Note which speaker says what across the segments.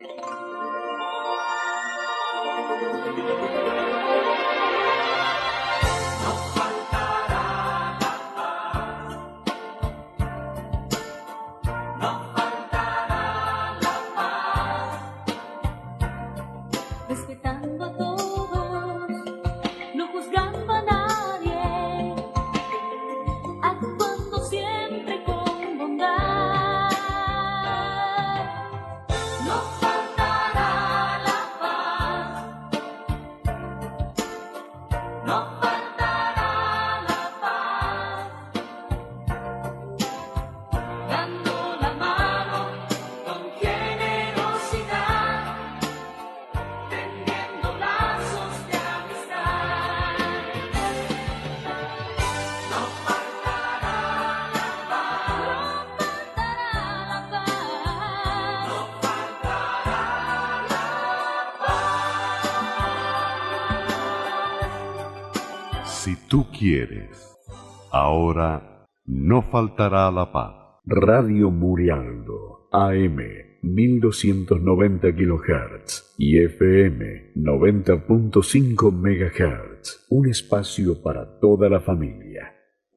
Speaker 1: Si tú quieres, ahora no faltará la paz.
Speaker 2: Radio Murialdo, AM 1290 kHz y FM 90.5 MHz. Un espacio para toda la familia.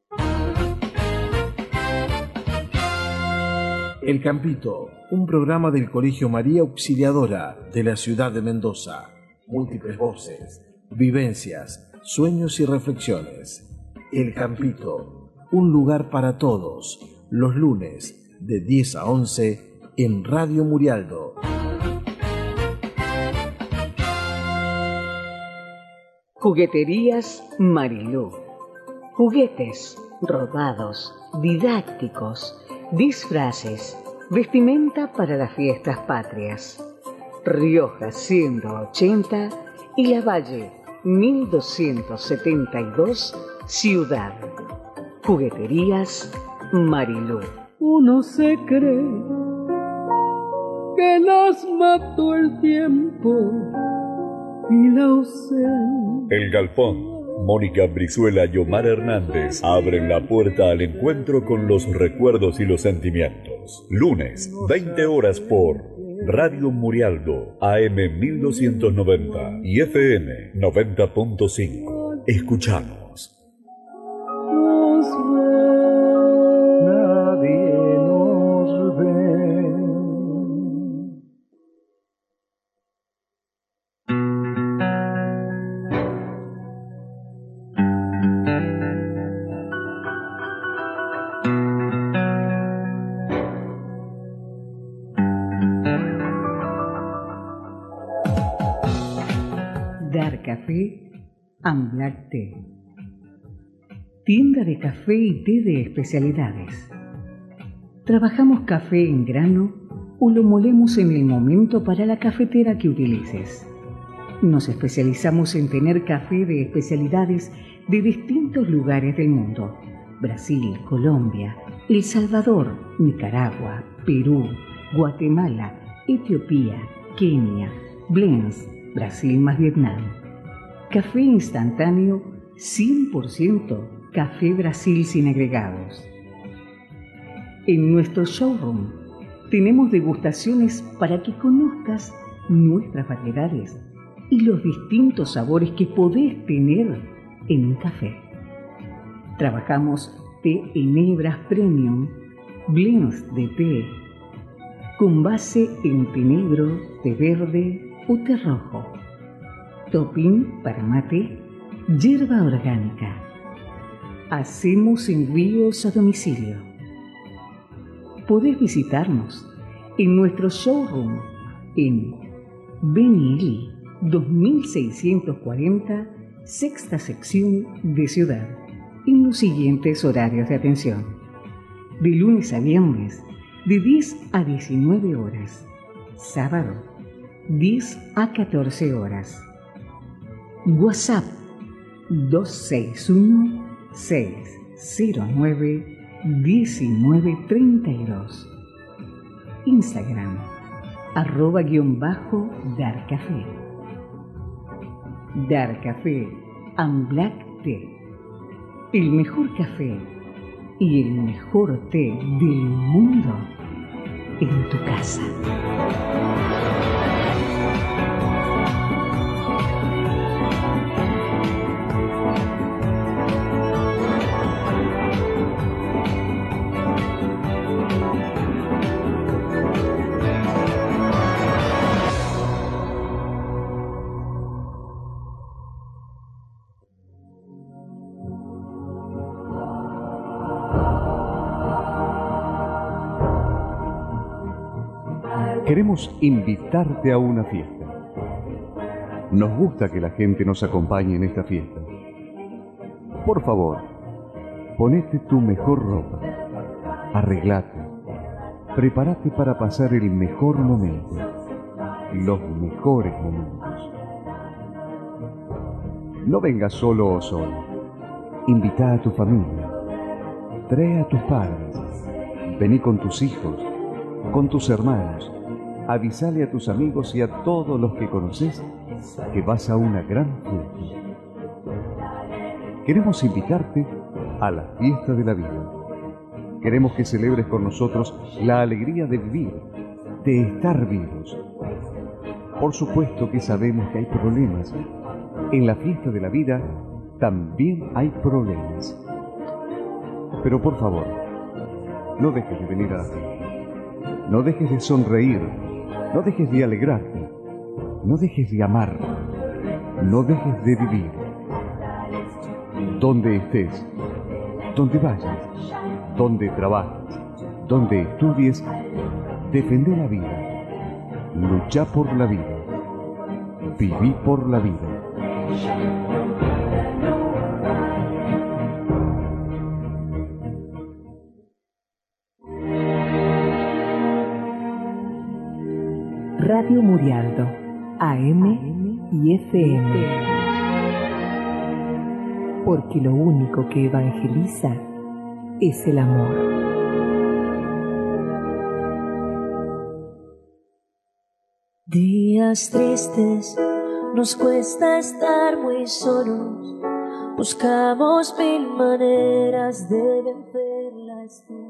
Speaker 3: El Campito, un programa del Colegio María Auxiliadora de la ciudad de Mendoza. Múltiples voces, vivencias, sueños y reflexiones. El Campito, un lugar para todos, los lunes de 10 a 11 en Radio Murialdo.
Speaker 4: Jugueterías Marilú. Juguetes, rodados, didácticos, disfraces, vestimenta para las fiestas patrias. Rioja 180 y La Valle 1272, Ciudad. Jugueterías Marilú.
Speaker 5: Uno se cree que nos mató el tiempo y la ausencia.
Speaker 2: El Galpón. Mónica Brizuela y Omar Hernández abren la puerta al encuentro con los recuerdos y los sentimientos. Lunes, 20 horas por Radio Murialdo, AM 1290 y FM 90.5. Escuchamos.
Speaker 5: Nos ve, nadie nos ve.
Speaker 4: Dar Café and Black Tea. Tienda de café y té de especialidades. Trabajamos café en grano o lo molemos en el momento para la cafetera que utilices. Nos especializamos en tener café de especialidades de distintos lugares del mundo: Brasil, Colombia, El Salvador, Nicaragua, Perú, Guatemala, Etiopía, Kenia, blends, Brasil más Vietnam. Café instantáneo 100% Café Brasil sin agregados. En nuestro showroom tenemos degustaciones para que conozcas nuestras variedades y los distintos sabores que podés tener en un café. Trabajamos té en hebras premium, blends de té, con base en té negro, té verde o té rojo. Topping para mate, hierba orgánica. Hacemos envíos a domicilio. Podés visitarnos en nuestro showroom en Benieli 2640, sexta sección de Ciudad, en los siguientes horarios de atención: de lunes a viernes de 10 a 19 horas, sábado 10 a 14 horas. WhatsApp 261-609-1932. Instagram @_Darcafé. Darcafé and Black Tea. El mejor café y el mejor té del mundo en tu casa.
Speaker 6: Queremos invitarte a una fiesta. Nos gusta que la gente nos acompañe en esta fiesta. Por favor, ponete tu mejor ropa, arreglate, prepárate para pasar el mejor momento, los mejores momentos. No vengas solo o sola. Invita a tu familia, trae a tus padres, vení con tus hijos, con tus hermanos, avísale a tus amigos y a todos los que conoces que vas a una gran fiesta. Queremos invitarte a la fiesta de la vida. Queremos que celebres con nosotros la alegría de vivir, de estar vivos. Por supuesto que sabemos que hay problemas. En la fiesta de la vida también hay problemas. Pero por favor, no dejes de venir a la fiesta. No dejes de sonreír. No dejes de alegrarte. No dejes de amar. No dejes de vivir. Donde estés, donde vayas, donde trabajes, donde estudies, defende la vida. Lucha por la vida. Viví por la vida.
Speaker 7: Radio Murialdo, AM y FM. Porque lo único que evangeliza es el amor.
Speaker 8: Días tristes, nos cuesta estar muy solos. Buscamos mil maneras de vencer la estación.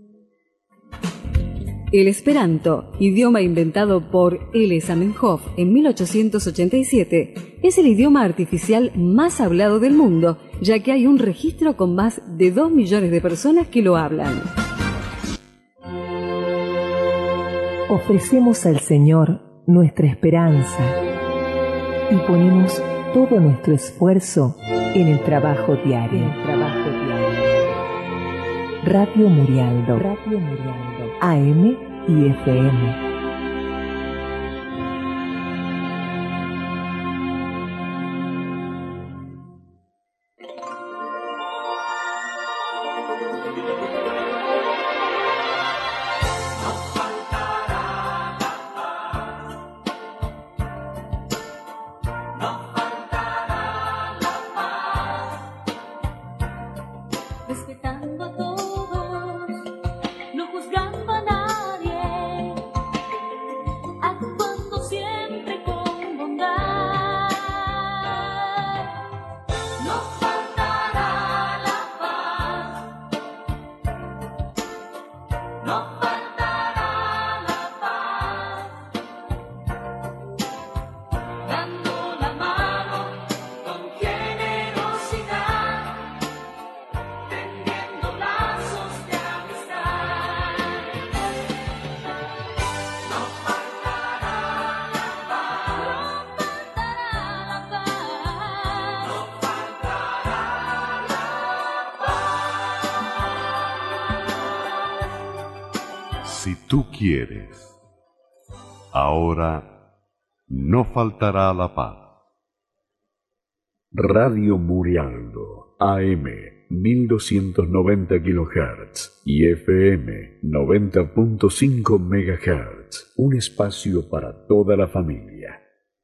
Speaker 9: El esperanto, idioma inventado por L. Zamenhof en 1887, es el idioma artificial más hablado del mundo, ya que hay un registro con más de 2 millones de personas que lo hablan.
Speaker 7: Ofrecemos al Señor nuestra esperanza y ponemos todo nuestro esfuerzo en el trabajo diario. Radio Murialdo, AM y FM.
Speaker 8: Respetando a todos, no juzgando a nadie, actuando siempre con bondad. No faltará la paz, no faltará la paz, dando la mano con generosidad.
Speaker 1: Si tú quieres, ahora no faltará la paz.
Speaker 2: Radio Murialdo, AM 1290 kHz y FM 90.5 MHz. Un espacio para toda la familia.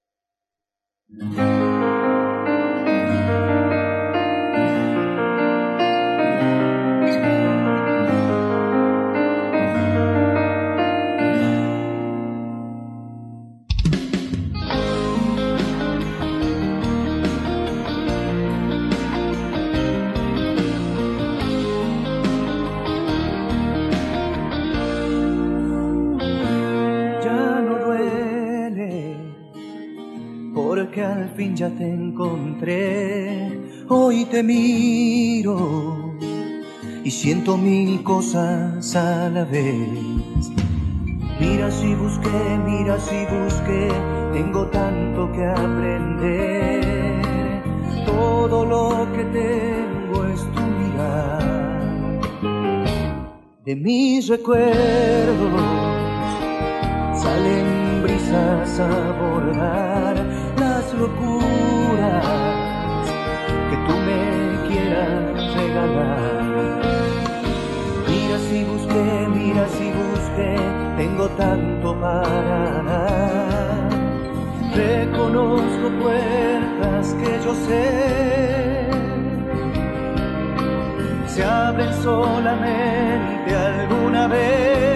Speaker 10: Que al fin ya te encontré, hoy te miro y siento mil cosas a la vez. Mira si busqué, tengo tanto que aprender. Todo lo que tengo es tu mirar. De mis recuerdos salen brisas a bordar las locuras que tú me quieras regalar. Mira si busqué, tengo tanto para dar. Reconozco puertas que yo sé se abren solamente alguna vez.